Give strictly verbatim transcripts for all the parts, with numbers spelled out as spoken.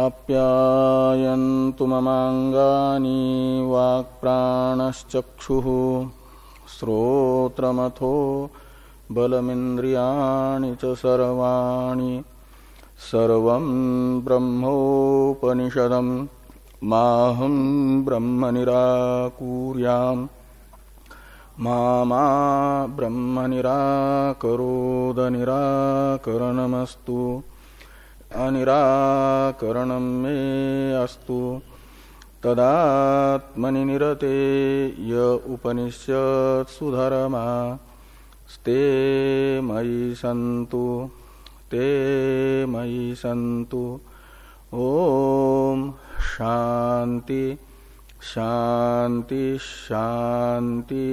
आप्यायन्तु ममाङ्गानि वाक्प्राणश्चक्षुः श्रोत्रमथो बलमिन्द्रियाणि च सर्वाणि सर्वं ब्रह्मोपनिषदं माहं ब्रह्म निराकुर्याम् मा मा ब्रह्म निराकरोद निराकरणमस्तु अनिराकरणं मे अस्तु तदात्मनि निरते य उपनिषत्सु धर्मा स्ते मयि सन्तु ते मयि सन्तु। ओम शांति शांति शांति।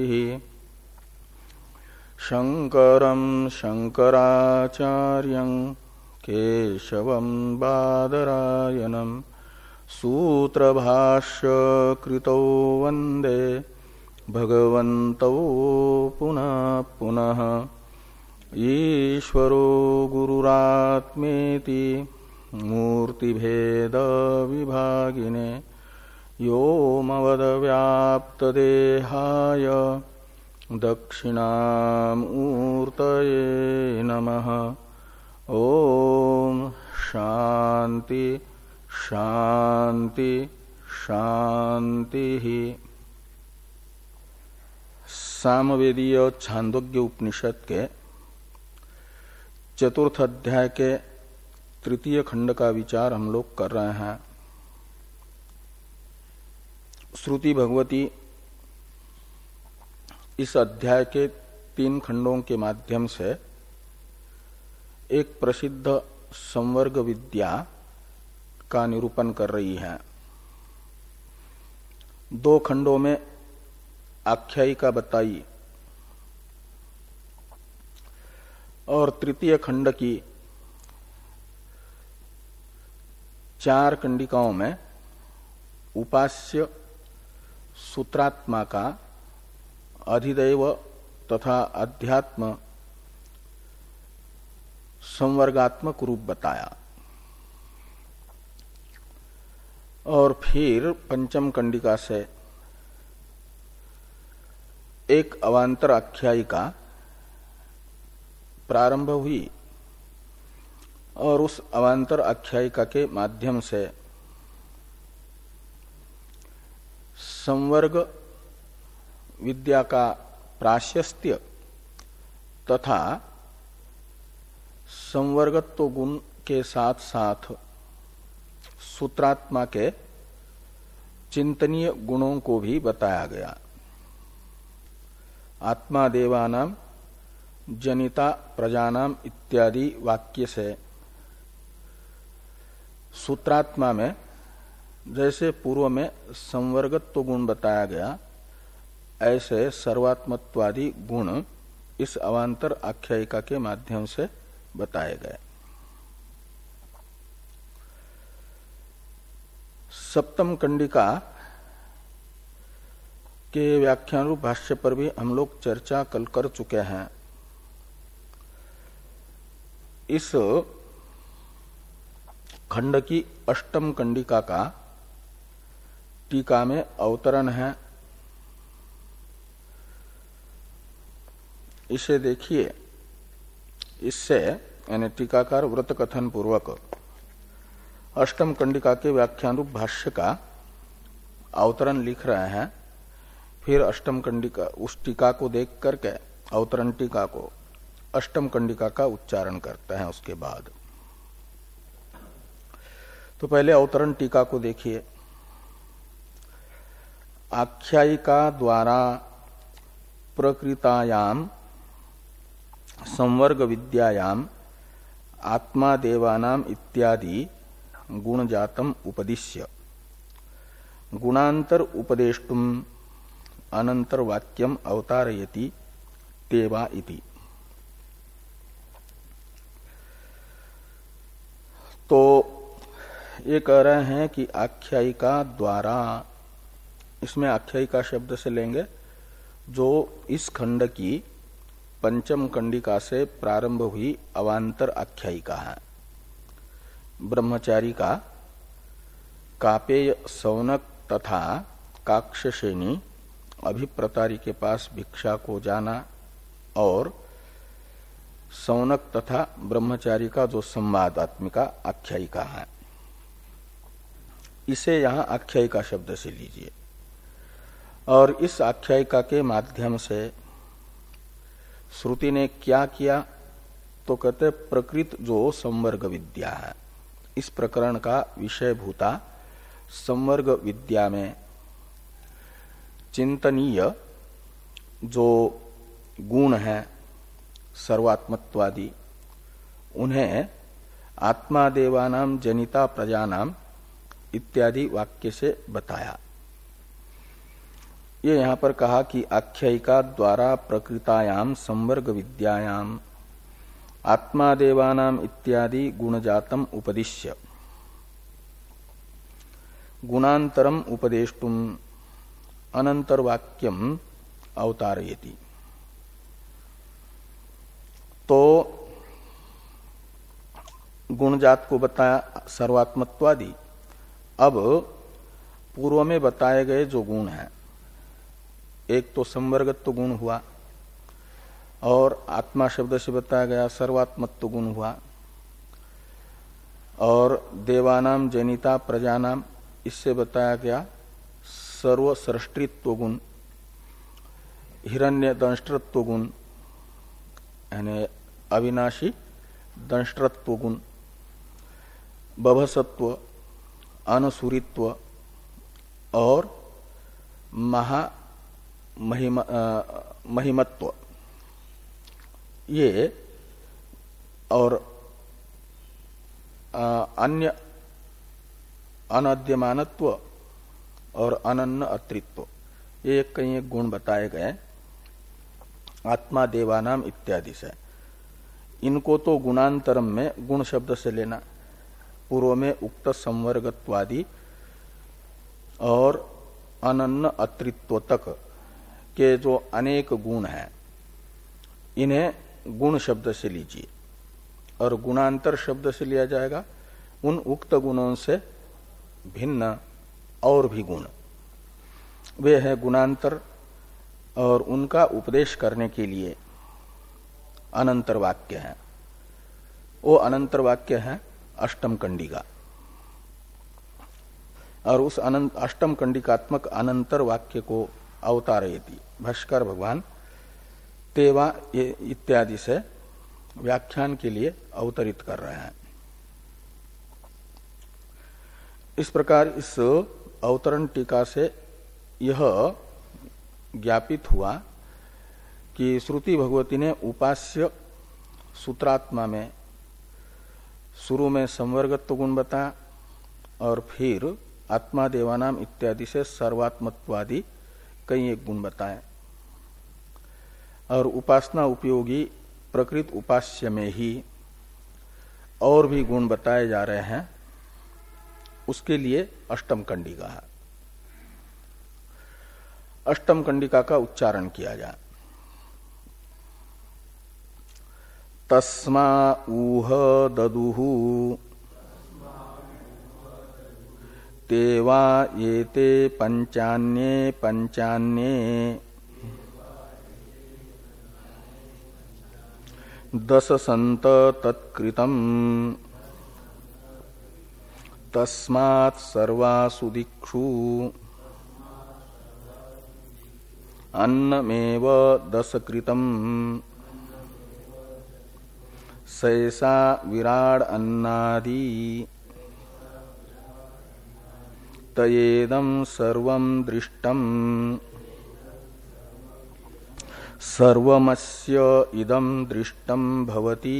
शंकरं शंकराचार्यं केशवं बादरायणं सूत्रभाष्य कृतौ वन्दे भगवन्तौ पुनः पुनः। ईश्वरो गुरुरात्मेति मूर्तिभेद विभागिने व्योमवद्व्याप्तदेहाय दक्षिणामूर्तये नमः। ओम शांति शांति शांति। सामवेदीय छांदोग्य उपनिषद के चतुर्थ अध्याय के तृतीय खंड का विचार हम लोग कर रहे हैं। श्रुति भगवती इस अध्याय के तीन खंडों के माध्यम से एक प्रसिद्ध संवर्ग विद्या का निरूपण कर रही है। दो खंडों में आख्यायिका बताई और तृतीय खंड की चार कंडिकाओं में उपास्य सूत्रात्मा का अधिदैव तथा अध्यात्म संवर्गात्मक रूप बताया और फिर पंचम कंडिका से एक अवांतर आख्यायिका प्रारंभ हुई और उस अवांतर आख्यायिका के माध्यम से संवर्ग विद्या का प्राशस्त्य तथा संवर्गत्व गुण के साथ साथ सूत्रात्मा के चिंतनीय गुणों को भी बताया गया। आत्मा देवानाम जनिता प्रजानाम इत्यादि वाक्य से सूत्रात्मा में जैसे पूर्व में संवर्गत्व गुण बताया गया, ऐसे सर्वात्मत्वादि गुण इस अवांतर आख्यायिका के माध्यम से बताए गए। सप्तम कंडिका के व्याख्यान रूप भाष्य पर भी हम लोग चर्चा कल कर चुके हैं। इस खंड की अष्टम कंडिका का टीका में अवतरण है। इसे देखिए, इससे यानी टीकाकार व्रत कथन पूर्वक अष्टम कंडिका के व्याख्यान रूप भाष्य का अवतरण लिख रहे हैं। फिर अष्टम कंडिका उस टीका को देख करके अवतरण टीका को अष्टम कंडिका का उच्चारण करते हैं। उसके बाद तो पहले अवतरण टीका को देखिए। आख्यायिका द्वारा प्रकृतायाम संवर्ग विद्यायाम आत्मा देवानाम इत्यादि गुणजातम उपदिश्य गुणांतर उपदेष्टुम अनंतर वाक्यम अवतारयति तेवा इति। तो ये कह रहे हैं कि आख्यायिका द्वारा, इसमें आख्यायिका शब्द से लेंगे जो इस खंड की पंचम कंडिका से प्रारंभ हुई अवांतर आख्यायिका है। ब्रह्मचारी का कापेय सौनक तथा काक्षसेनी अभिप्रतारी के पास भिक्षा को जाना और सौनक तथा ब्रह्मचारी का जो संवादात्मिका आख्यायिका है, इसे यहां आख्यायिका शब्द से लीजिए। और इस आख्यायिका के माध्यम से श्रुति ने क्या किया, तो कहते प्रकृत जो संवर्ग विद्या है, इस प्रकरण का विषय भूता संवर्ग विद्या में चिंतनीय जो गुण है सर्वात्मत्वादि, उन्हें आत्मादेवानाम जनिता प्रजानाम इत्यादि वाक्य से बताया। ये यहां पर कहा कि आख्यायिका द्वारा प्रकृतायाम संवर्ग विद्यायाम आत्मादेवानाम इत्यादि गुणजातम उपदिश्य गुणांतरम उपदेष्टुम अनंतर वाक्यम अवतारयति। तो गुणजात को बताया सर्वात्मत्वादि। अब पूर्व में बताए गए जो गुण हैं, एक तो संवर्गत्व गुण हुआ और आत्मा शब्द से बताया गया सर्वात्मत्व गुण हुआ, और देवानाम जनिता प्रजानाम इससे बताया गया सर्वसृष्टित्व गुण, हिरण्य दंष्ट्रत्व गुण यानी अविनाशी दंष्ट्रत्व गुण, बभसत्व, अनसुरित्व और महा महिमा, महिमत्व, ये और आ, अन्य अनद्यमानत्व और अनन्न अत्रित्व, ये एक कई एक गुण बताए गए आत्मा देवानाम इत्यादि से। इनको तो गुणांतरम में गुण शब्द से लेना, पूर्व में उक्त संवर्गत्वादि और अनन्न अत्रित्व तक के जो अनेक गुण हैं, इन्हें गुण शब्द से लीजिए, और गुणांतर शब्द से लिया जाएगा उन उक्त गुणों से भिन्न और भी गुण, वे है गुणांतर, और उनका उपदेश करने के लिए अनंतर वाक्य है। वो अनंतर वाक्य है अष्टम कंडिका, और उस अनंत अष्टम कंडिकात्मक अनंतर वाक्य को अवतारयति भाष्कर भगवान तेवा इत्यादि से व्याख्यान के लिए अवतरित कर रहे हैं। इस प्रकार इस अवतरण टीका से यह ज्ञापित हुआ कि श्रुति भगवती ने उपास्य सूत्रात्मा में शुरू में संवर्गत्व गुण बताया और फिर आत्मा देवानाम इत्यादि से सर्वात्मत्वादि कई एक गुण बताए, और उपासना उपयोगी प्रकृत उपास्य में ही और भी गुण बताए जा रहे हैं, उसके लिए अष्टम कंडिका है। अष्टम कंडिका का उच्चारण किया जाए। तस्मा ऊह ददुहु तेवा येते पंचान्ये पंचान्ये दश संत तत्कृतम् तस्मात् सर्वासु दिक्षु अन्नमेव दशकृतम् सैसा विराड अन्नादि तयेदं सर्वं दृष्टम् सर्वमस्य इदं दृष्टं भवति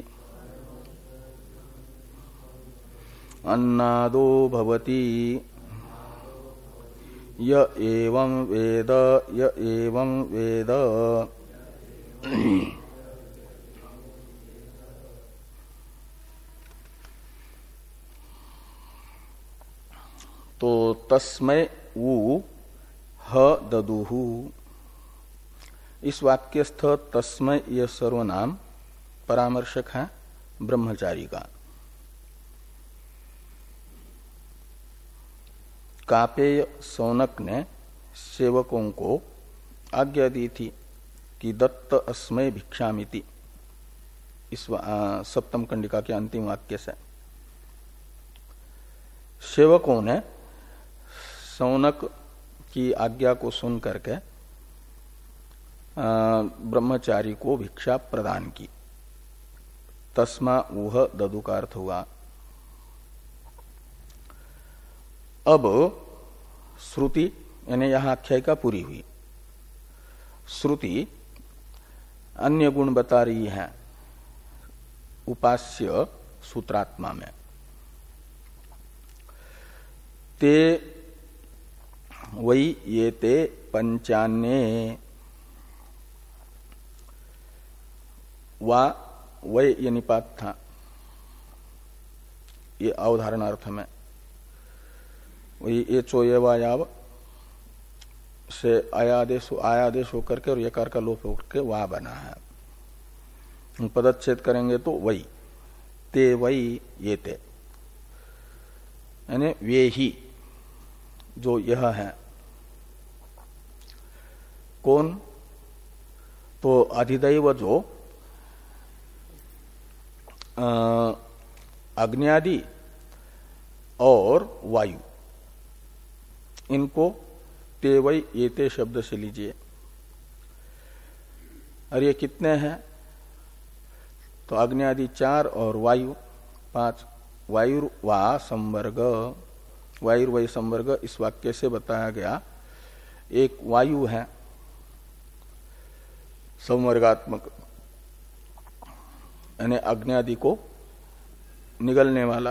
अन्नादो भवति य एवं वेद य एवं वेद। तो तस्मै उ ह ददुहु, इस वाक्यस्थ तस्मै यह सर्वनाम परामर्शक है ब्रह्मचारी का। कापेय सौनक ने सेवकों को आज्ञा दी थी कि दत्त अस्मय भिक्षामिति, इस सप्तम कंडिका के अंतिम वाक्य से सेवकों ने सौनक की आज्ञा को सुन करके ब्रह्मचारी को भिक्षा प्रदान की। तस्मा वह ददु का अर्थ हुआ। अब श्रुति यानी यहां आख्यायिका पूरी हुई। श्रुति अन्य गुण बता रही है उपास्य सूत्रात्मा में। ते वही ये ते पंचान्ये वा वय ये निपात था, ये अवधारणार्थ में। वही ये चोये वायाव से आयादेश आयादेश होकर के और यकार का लोप होकर के वा बना है। पदच्छेद करेंगे तो वही ते वही ये ते, यानी वे ही जो यह है। कौन? तो अधिदैव जो अग्नि और वायु, इनको ते वही ये ते शब्द से लीजिए। और ये कितने हैं? तो अग्नि आदि चार और वायु पांच। वायु वा संवर्ग, वायु वही संवर्ग इस वाक्य से बताया गया। एक वायु है संवर्गात्मक, यानी अग्नि आदि को निगलने वाला,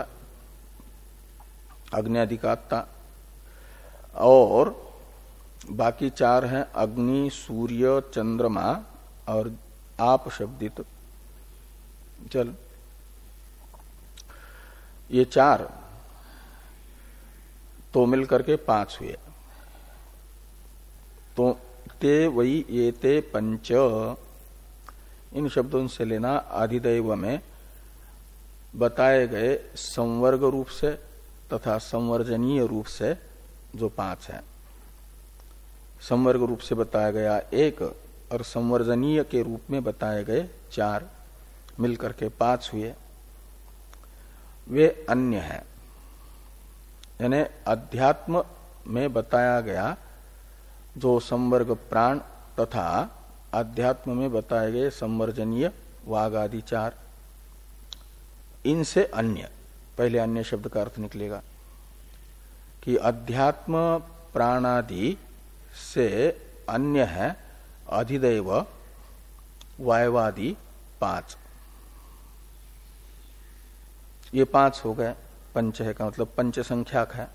अग्नि आदि का आत्ता। और बाकी चार हैं अग्नि, सूर्य, चंद्रमा और आप शब्दित जल। ये चार तो मिलकर के पांच हुए। तो ते वही ये ते पंच, इन शब्दों से लेना अधिदैव में बताए गए संवर्ग रूप से तथा संवर्जनीय रूप से जो पांच है। संवर्ग रूप से बताया गया एक और संवर्जनीय के रूप में बताए गए चार, मिलकर के पांच हुए। वे अन्य हैं, यानी अध्यात्म में बताया गया जो संवर्ग प्राण तथा अध्यात्म में बताए गए संवर्जनीय वाग आदि चार, इनसे अन्य। पहले अन्य शब्द का अर्थ निकलेगा कि अध्यात्म प्राणादि से अन्य है अधिदैव वायवादि पांच। ये पांच हो गए। पंच है का मतलब पंच संख्याक है।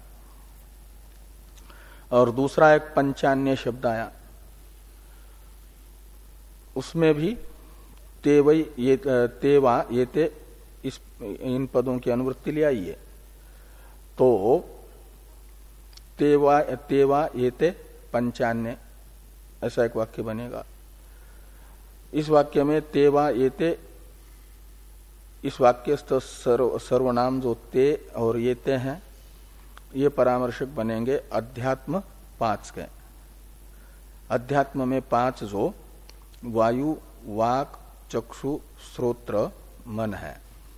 और दूसरा एक पंचान्य शब्द आया, उसमें भी तेवई ये तेवा ये ते, इस इन पदों की अनुवृत्ति ले आइए। तो तेवा तेवा ये ते पंचान्य, ऐसा एक वाक्य बनेगा। इस वाक्य में तेवा ये ते, इस वाक्यस्थ सर्व, सर्वनाम जो ते और ये ते हैं, ये परामर्शक बनेंगे अध्यात्म पांच के। अध्यात्म में पांच जो वायु, वाक, चक्षु, श्रोत्र, मन है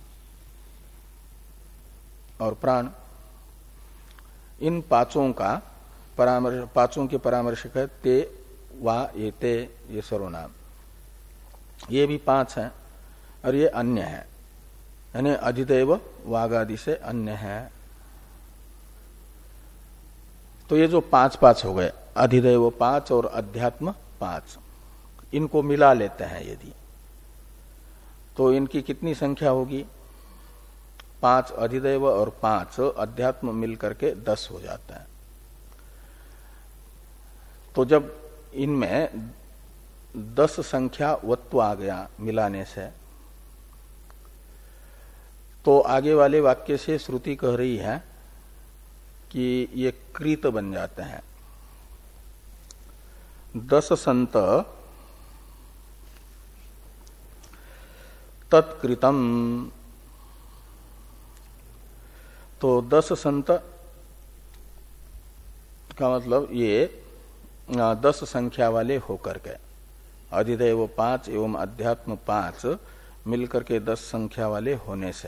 और प्राण, इन पांचों का परामर्श, पांचों के परामर्शक है ते वा ये ते, ये सर्वनाम। ये भी पांच हैं और ये अन्य है, यानी अधिदैव वागादि से अन्य है। तो ये जो पांच पांच हो गए, अधिदैव पांच और अध्यात्म पांच, इनको मिला लेते हैं यदि, तो इनकी कितनी संख्या होगी? पांच अधिदैव और पांच अध्यात्म मिलकर के दस हो जाता है। तो जब इनमें दस संख्या वत्व आ गया मिलाने से, तो आगे वाले वाक्य से श्रुति कह रही है कि ये कृत बन जाते हैं। दस संत तत्कृतम, तो दस संत का मतलब ये दस संख्या वाले होकर के, अधिदैव पांच एवं अध्यात्म पांच मिलकर के दस संख्या वाले होने से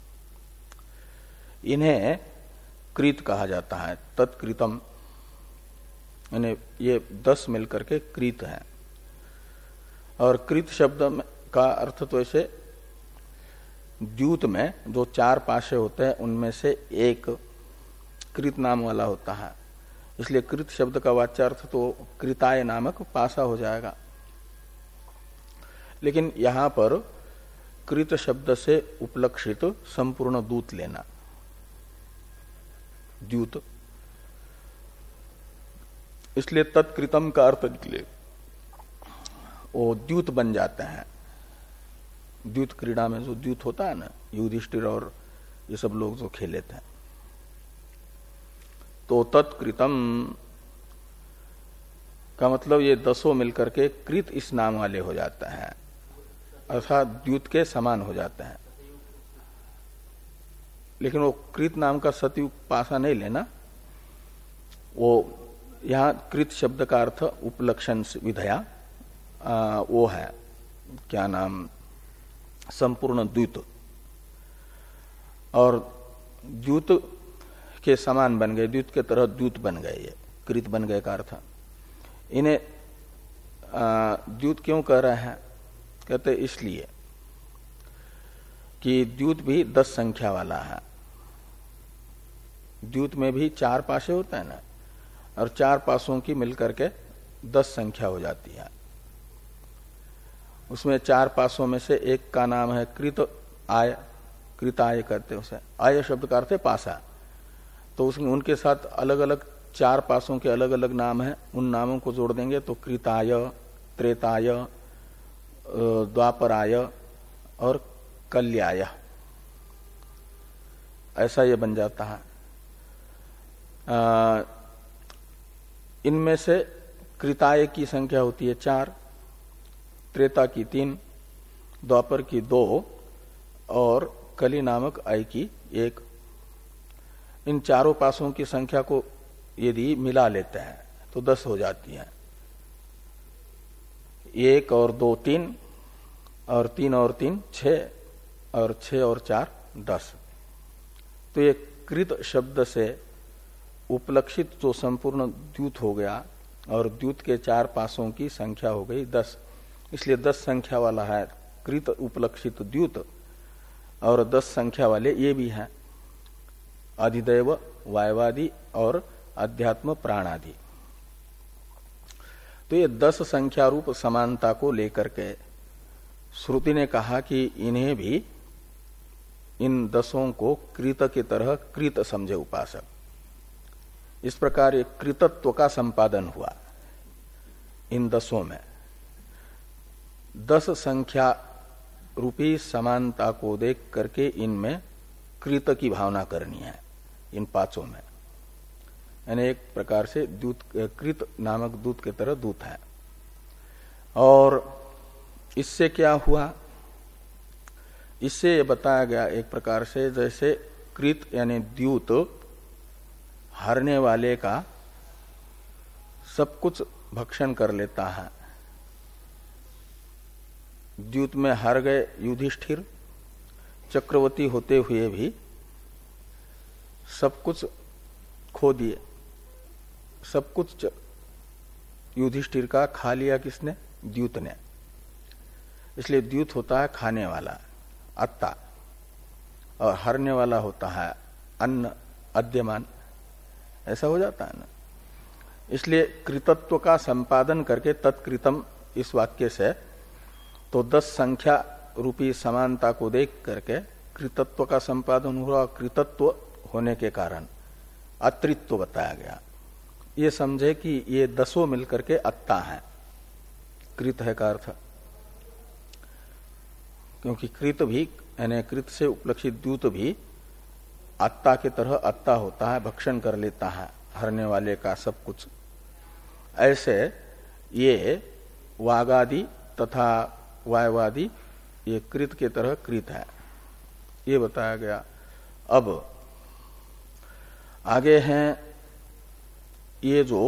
इन्हें कृत कहा जाता है। तत्कृतम, यानी ये दस मिलकर के कृत है। और कृत शब्द का अर्थ तो ऐसे द्यूत में जो चार पाशे होते हैं उनमें से एक कृत नाम वाला होता है, इसलिए कृत शब्द का वाच्यार्थ तो कृताय नामक पासा हो जाएगा। लेकिन यहां पर कृत शब्द से उपलक्षित संपूर्ण दूत लेना, द्यूत, इसलिए तत्कृतम का अर्थ निकले वो द्यूत बन जाते हैं। द्यूत क्रीड़ा में जो द्यूत होता है ना, युधिष्ठिर और ये सब लोग जो खेले थे, तो तत्कृतम का मतलब ये दसों मिलकर के कृत इस नाम वाले हो जाते हैं, अर्थात द्यूत के समान हो जाते हैं। लेकिन वो कृत नाम का सतयुग पासा नहीं लेना, वो यहां कृत शब्द का अर्थ उपलक्षण विधया आ, वो है क्या नाम, संपूर्ण द्यूत, और द्यूत के समान बन गए, द्यूत के तरह द्यूत बन गए, ये कृत बन गए का अर्थ। इन्हें द्यूत क्यों कह रहे हैं, कहते इसलिए कि द्यूत भी दस संख्या वाला है। द्यूत में भी चार पाशे होते हैं ना, और चार पासों की मिलकर के दस संख्या हो जाती है। उसमें चार पासों में से एक का नाम है कृत आय, कृत आय कहते हैं उसे। आय शब्द का अर्थ है पासा, तो उसमें उनके साथ अलग अलग चार पासों के अलग अलग नाम हैं, उन नामों को जोड़ देंगे तो कृताय, त्रेताय, द्वापराय और कल्याय, ऐसा ये बन जाता है। इनमें से कृताय की संख्या होती है चार, त्रेता की तीन, द्वापर की दो और कली नामक आय की एक। इन चारों पासों की संख्या को यदि मिला लेते हैं तो दस हो जाती है। एक और दो तीन, और तीन और तीन छह, और छह और चार दस। तो ये कृत शब्द से उपलक्षित जो संपूर्ण द्यूत हो गया, और द्यूत के चार पासों की संख्या हो गई दस, इसलिए दस संख्या वाला है कृत उपलक्षित द्यूत, और दस संख्या वाले ये भी हैं, अधिदैव, वायवादि और अध्यात्म प्राणादि। तो ये दस संख्या रूप समानता को लेकर के श्रुति ने कहा कि इन्हें भी, इन दसों को कृत की तरह कृत समझे उपासक। इस प्रकार एक कृतत्व का संपादन हुआ इन दसों में। दस संख्या रूपी समानता को देख करके इनमें कृत की भावना करनी है, इन पांचों में। यानी एक प्रकार से दूत, कृत नामक दूत के तरह दूत है। और इससे क्या हुआ, इससे ये बताया गया एक प्रकार से, जैसे कृत यानी द्यूत हारने वाले का सब कुछ भक्षण कर लेता है। द्यूत में हार गए युधिष्ठिर, चक्रवर्ती होते हुए भी सब कुछ खो दिए, सब कुछ युधिष्ठिर का खा लिया किसने, द्यूत ने। इसलिए द्यूत होता है खाने वाला, अत्ता, और हारने वाला होता है अन्न, अद्यमान, ऐसा हो जाता है ना। इसलिए कृतत्व का संपादन करके तत्कृतम इस वाक्य से, तो दस संख्या रूपी समानता को देख करके कृतत्व का संपादन हुआ। कृतत्व होने के कारण अत्रित्व बताया गया। ये समझे कि ये दसों मिलकर के अत्ता है, कृत है का अर्थ। क्योंकि कृत भी यानी कृत से उपलक्षित द्यूत भी अत्ता के तरह अत्ता होता है, भक्षण कर लेता है हरने वाले का सब कुछ। ऐसे ये वागादि तथा वायवादि ये कृत के तरह कृत है, ये बताया गया। अब आगे हैं ये जो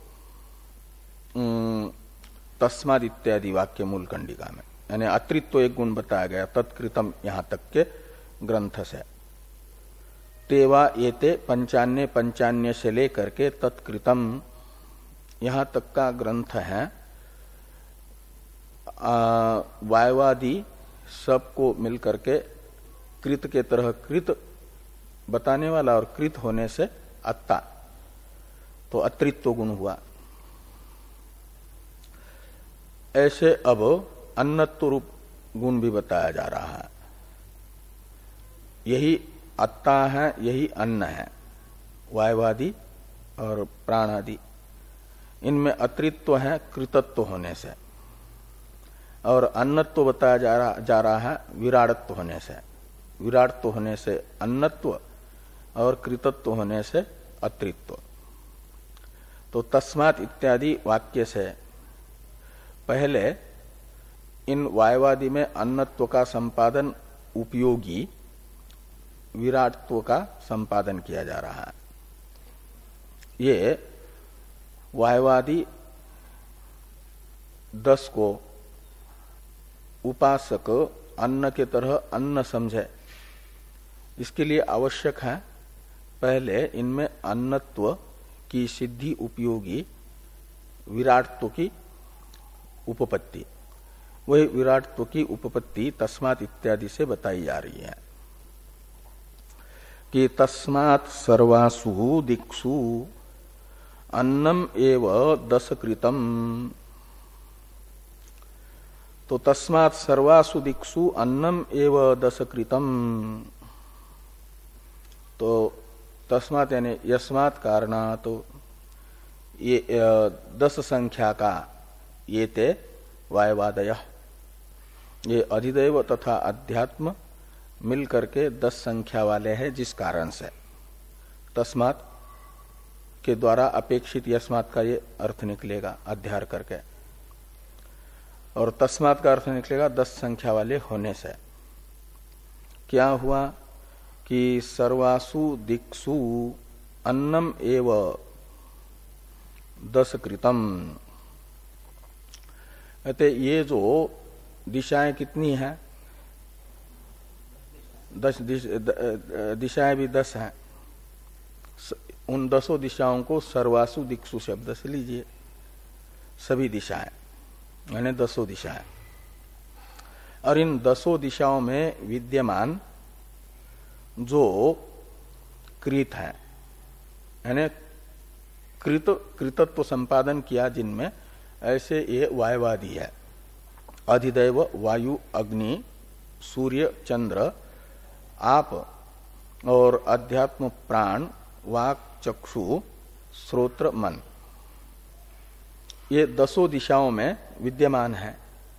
तस्माद इत्यादि वाक्य मूल कंडिका में, यानी अत्रित्व एक गुण बताया गया तत्कृतम यहां तक के ग्रंथ से, तेवा येते पंचान्य पंचान्य से लेकर के तत्कृतम यहां तक का ग्रंथ है। वायवादी सबको मिलकर के कृत के तरह कृत बताने वाला और कृत होने से अत्ता, तो अत्रित्व गुण हुआ। ऐसे अब अन्नत्व रूप गुण भी बताया जा रहा है। यही अत्ता है, यही अन्न है, वायवादी और प्राणादि, इनमें अत्रित्व है कृतत्व होने से, और अन्नत्व बताया जा रहा जा रहा है विराटत्व होने से। विराटत्व होने से अन्नत्व और कृतत्व होने से अत्रित्व। तो तस्मात् इत्यादि वाक्य से पहले इन वायवादी में अन्नत्व का संपादन उपयोगी विराटत्व का संपादन किया जा रहा है। ये वायवादी दस को उपासक अन्न के तरह अन्न समझे, इसके लिए आवश्यक है पहले इनमें अन्नत्व की सिद्धि उपयोगी विराटत्व की उपपत्ति। वही विराटत्व की उपपत्ति तस्मात् इत्यादि से बताई जा रही है कि तस्मात् सर्वासु दिक्षु अन्नम एव दशकृतम। तो तस्मात् सर्वासु दिक्षु अन्नम एव दशकृतम, तो तस्मात् यानी यस्मात् कारणात्, तो ये दस संख्या का ये ते वायवादय, ये अधिदैव तथा अध्यात्म मिल करके दस संख्या वाले हैं, जिस कारण से तस्मात् के द्वारा अपेक्षित यस्मात् का ये अर्थ निकलेगा अध्यार करके, और तस्मात् का अर्थ निकलेगा दस संख्या वाले होने से। क्या हुआ कि सर्वासु दिक्षु अन्नम एव दस कृतम। कहते ये जो दिशाएं कितनी हैं, दस दिशाएं भी दस हैं। उन दसों दिशाओं को सर्वासु दिक्षु शब्द से लीजिए, सभी दिशाएं यानी दसों दिशाएं। और इन दसों दिशाओं में विद्यमान जो कृत है, यानी कृत कृतत्व संपादन किया जिनमें, ऐसे ये वायवादी है। अधिदैव वायु अग्नि सूर्य चंद्र आप और अध्यात्म प्राण वाक चक्षु श्रोत्र मन, ये दसों दिशाओं में विद्यमान है।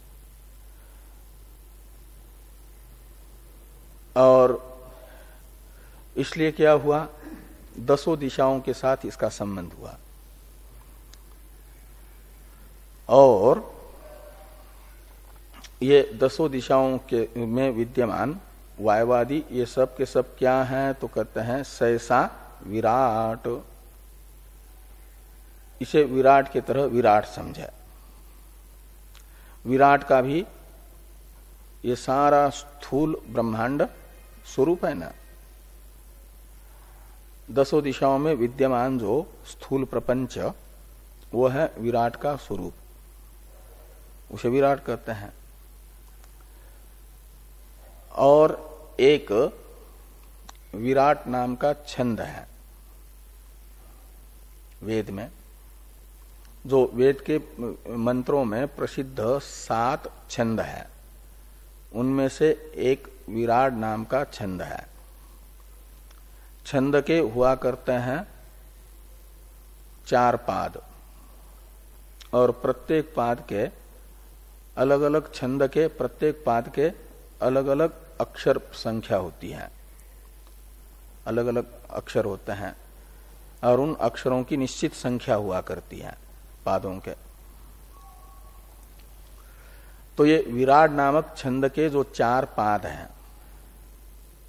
और इसलिए क्या हुआ, दसों दिशाओं के साथ इसका संबंध हुआ। और ये दसों दिशाओं के में विद्यमान वायवादी ये सब के सब क्या हैं, तो कहते हैं सहसा विराट। इसे विराट की तरह विराट समझे। विराट का भी ये सारा स्थूल ब्रह्मांड स्वरूप है ना, दसों दिशाओं में विद्यमान जो स्थूल प्रपंच वो है विराट का स्वरूप, उसे विराट कहते हैं। और एक विराट नाम का छंद है वेद में, जो वेद के मंत्रों में प्रसिद्ध सात छंद है, उनमें से एक विराट नाम का छंद है। छंद के हुआ करते हैं चार पाद, और प्रत्येक पाद के अलग अलग छंद के प्रत्येक पाद के अलग अलग अक्षर संख्या होती है, अलग अलग अक्षर होते हैं, और उन अक्षरों की निश्चित संख्या हुआ करती है पादों के। तो ये विराट नामक छंद के जो चार पाद हैं,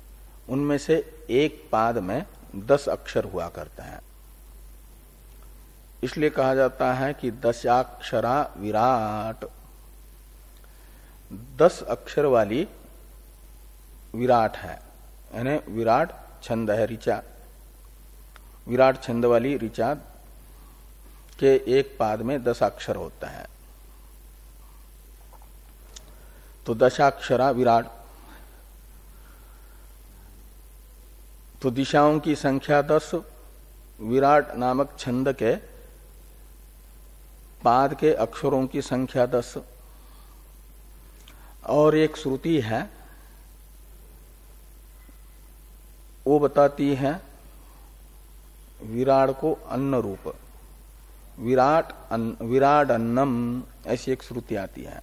उनमें से एक पाद में दस अक्षर हुआ करते हैं। इसलिए कहा जाता है कि दशाक्षरा विराट, दस अक्षर वाली विराट है, यानी विराट छंद है ऋचा। विराट छंद वाली ऋचा के एक पाद में दस अक्षर होता है, तो दशाक्षरा विराट। तो दिशाओं की संख्या दस, विराट नामक छंद के पाद के अक्षरों की संख्या दस। और एक श्रुति है वो बताती है विराट को अन्न रूप, विराट अन्न, विराट अन्नम, ऐसी एक श्रुति आती है।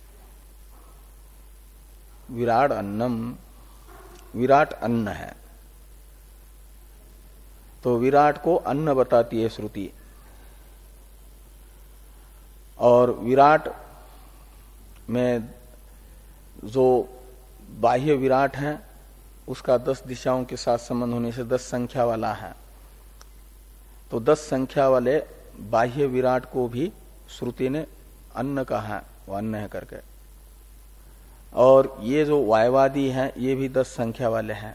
विराट अन्नम, विराट अन्न है, तो विराट को अन्न बताती है श्रुति। और विराट में जो बाह्य विराट है उसका दस दिशाओं के साथ संबंध होने से दस संख्या वाला है, तो दस संख्या वाले बाह्य विराट को भी श्रुति ने अन्न कहा है, वो अन्न है करके। और ये जो वायवादी हैं ये भी दस संख्या वाले हैं,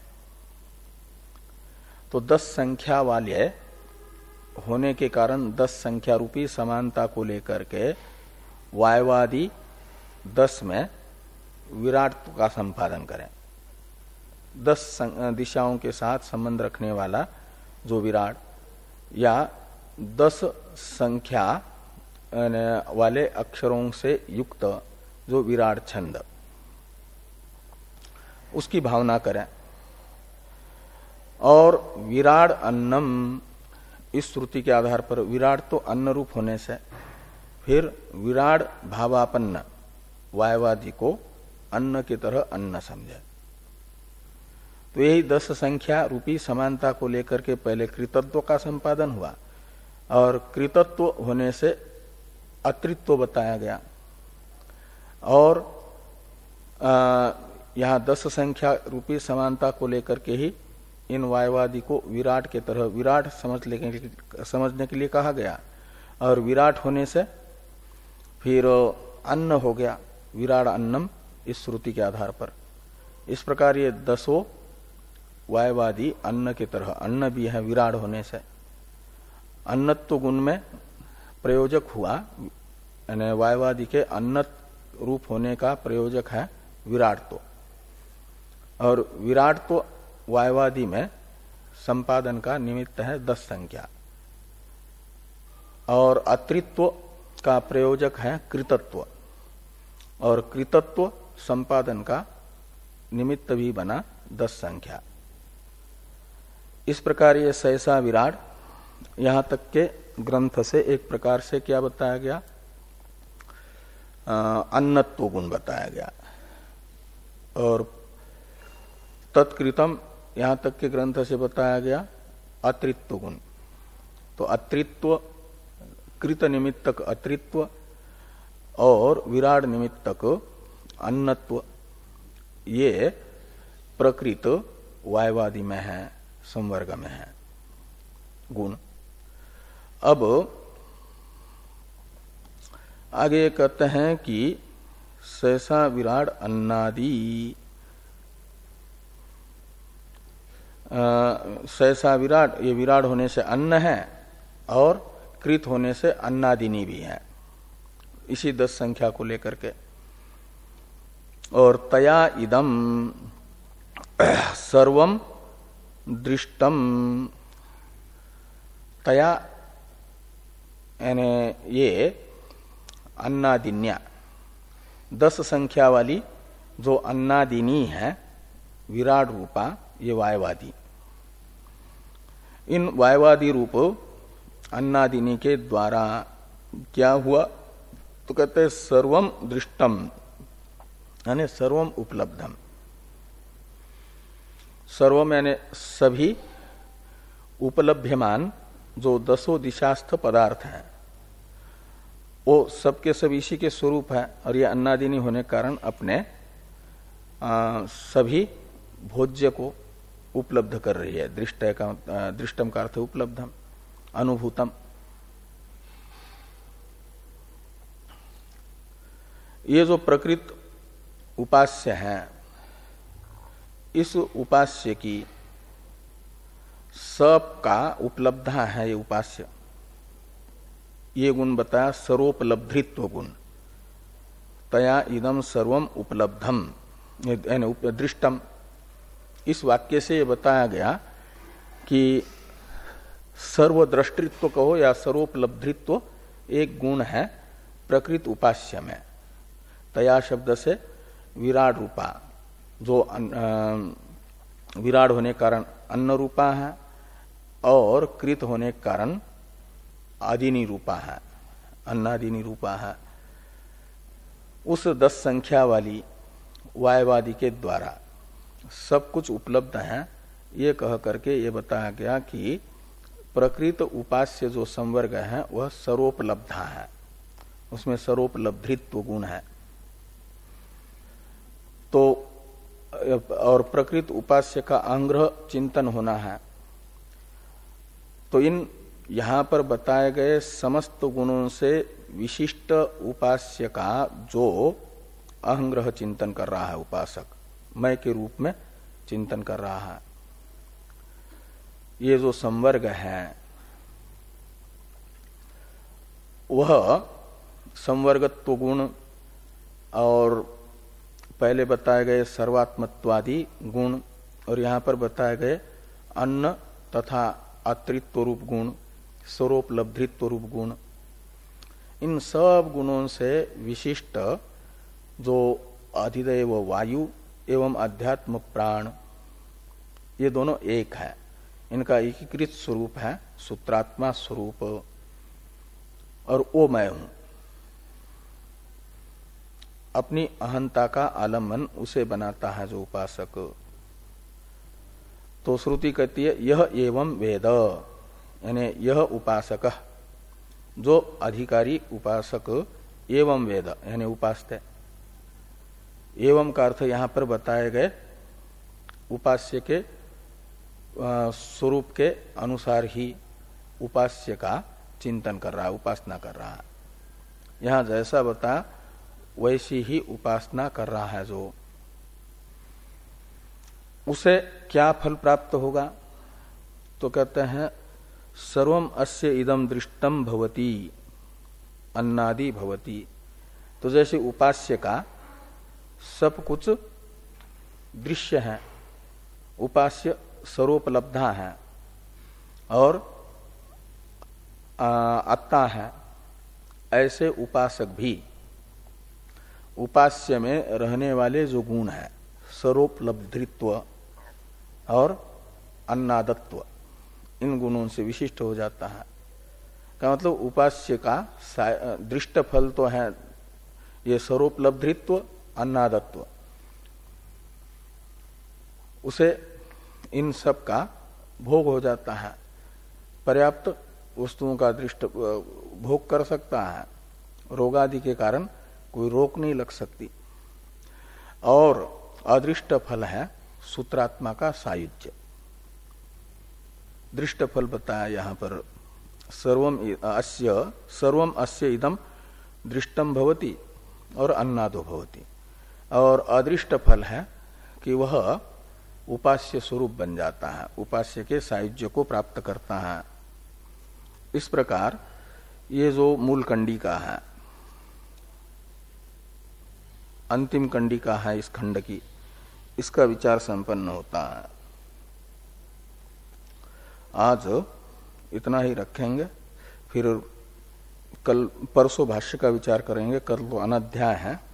तो दस संख्या वाले होने के कारण दस संख्या रूपी समानता को लेकर के वायवादी दस में विराट का संपादन करें। दस दिशाओं के साथ संबंध रखने वाला जो विराट, या दस संख्या वाले अक्षरों से युक्त जो विराट छंद, उसकी भावना करें। और विराट अन्नम, इस श्रुति के आधार पर विराट तो अन्न रूप होने से फिर विराट भावापन्न वायवादी को अन्न की तरह अन्न समझे। तो यही दस संख्या रूपी समानता को लेकर के पहले कृतत्व का संपादन हुआ, और कृतत्व होने से अतृत्व बताया गया। और यहाँ दस संख्या रूपी समानता को लेकर के ही इन वायवादी को विराट के तरह विराट समझ लेने समझने के लिए कहा गया, और विराट होने से फिर अन्न हो गया, विराट अन्नम, इस श्रुति के आधार पर। इस प्रकार ये दसों वायवादी अन्न की तरह, अन्न भी है विराट होने से। अन्नत्व गुण में प्रयोजक हुआ, यानी वायवादी के अन्नत रूप होने का प्रयोजक है विराट तो, और विराट तो वायवादी में संपादन का निमित्त है दस संख्या, और अतृत्व का प्रयोजक है कृतत्व, और कृतत्व संपादन का निमित्त भी बना दस संख्या। इस प्रकार ये सहसा विराट, यहां तक के ग्रंथ से एक प्रकार से क्या बताया गया, अन्नत्व गुण बताया गया। और तत्कृतम, यहां तक के ग्रंथ से बताया गया अतृत्व गुण। तो अतृत्व, कृत निमित्तक अतृत्व और विराट निमित्तक अन्नत्व, ये प्रकृत वायवादी में है, संवर्ग में है गुण। अब आगे कहते हैं कि सहसा विराट अन्नादि, सहसा विराट, ये विराट होने से अन्न है और कृत होने से अन्नादिनी भी है, इसी दस संख्या को लेकर के। और तया इदम सर्वम दृष्टम, तया यानी ये अन्नादिन्या, दस संख्या वाली जो अन्नादिनी है विराट रूपा, ये वायवादी। इन वायवादी रूप अन्नादिनी के द्वारा क्या हुआ, तो कहते हैं सर्वम दृष्टम, यानी सर्वम उपलब्धम। सर्वम यानी सभी उपलभ्यमान जो दसों दिशास्थ पदार्थ हैं, वो सबके सब इसी के स्वरूप है, और ये अन्नादिनी होने के कारण अपने आ, सभी भोज्य को उपलब्ध कर रही है। दृष्ट का दृष्टम का अर्थ उपलब्धम, अनुभूतम। ये जो प्रकृत उपास्य है, इस उपास्य की सब का उपलब्धा है ये उपास्य। ये गुण बताया सर्वोपलब्धित्व गुण, तया इदम सर्वम उपलब्धम यानी दृष्टम। इस वाक्य से ये बताया गया कि सर्वद्रष्टित्व कहो या सर्वोपलब्धित्व एक गुण है प्रकृत उपास्य में। तया शब्द से विराट रूपा, जो विराट होने के कारण अन्न रूपा है और कृत होने के कारण आदिनी रूपा है, अन्नादिनी रूपा है। उस दस संख्या वाली वायवादी के द्वारा सब कुछ उपलब्ध है, ये कह करके ये बताया गया कि प्रकृत उपास्य जो संवर्ग है वह सर्वोपलब्धा है, उसमें सर्वोपलब्धित्व गुण है। तो और प्रकृत उपास्य का अंग्रह चिंतन होना है। तो इन यहां पर बताए गए समस्त गुणों से विशिष्ट उपास्य का जो अहंग्रह चिंतन कर रहा है उपासक, मैं के रूप में चिंतन कर रहा है, ये जो संवर्ग है वह संवर्गत्व गुण और पहले बताए गए सर्वात्मत्वादि गुण और यहां पर बताए गए अन्न तथा अत्रित्व रूप गुण, स्वरूपलब्धित्व रूप गुण, इन सब गुणों से विशिष्ट जो अधिदैव वायु एवं अध्यात्म प्राण, ये दोनों एक है। इनका एकीकृत स्वरूप है सूत्रात्मा स्वरूप, और वो मैं हूं। अपनी अहंता का आलम्बन उसे बनाता है जो उपासक। तो श्रुति कहती है यह एवं वेद, यानी यह उपासक, जो अधिकारी उपासक एवं वेद यानी उपास्य। एवं का अर्थ यहां पर बताए गए उपास्य के स्वरूप के अनुसार ही उपास्य का चिंतन कर रहा है, उपासना कर रहा है। यहां जैसा बता वैसी ही उपासना कर रहा है जो, उसे क्या फल प्राप्त होगा? तो कहते हैं सर्वम अस्य इदम दृष्टम भवति अन्नादि भवति। तो जैसे उपास्य का सब कुछ दृश्य है, उपास्य सर्वोपलब्धा है और आत्ता है, ऐसे उपासक भी उपास्य में रहने वाले जो गुण है सर्वोपलब्धित्व और अन्नादत्व, इन गुणों से विशिष्ट हो जाता है। का मतलब उपास्य का दृष्ट फल तो है ये सर्वोपलब्धित्व अन्नादत्व, उसे इन सब का भोग हो जाता है, पर्याप्त वस्तुओं का दृष्ट भोग कर सकता है, रोगादि के कारण कोई रोक नहीं लग सकती। और अदृष्ट फल है सूत्रात्मा का सायुज्य। दृष्ट फल बताया यहां पर सर्वम अस्य सर्वम अस्य इदम दृष्टम भवति और अन्नादो भवति। और अदृष्ट फल है कि वह उपास्य स्वरूप बन जाता है, उपास्य के सायुज्य को प्राप्त करता है। इस प्रकार ये जो मूल कंडिका है, अंतिम कंडिका है इस खंड की, इसका विचार संपन्न होता है। आज इतना ही रखेंगे, फिर कल परसों भाष्य का विचार करेंगे। कल तो अनध्याय है।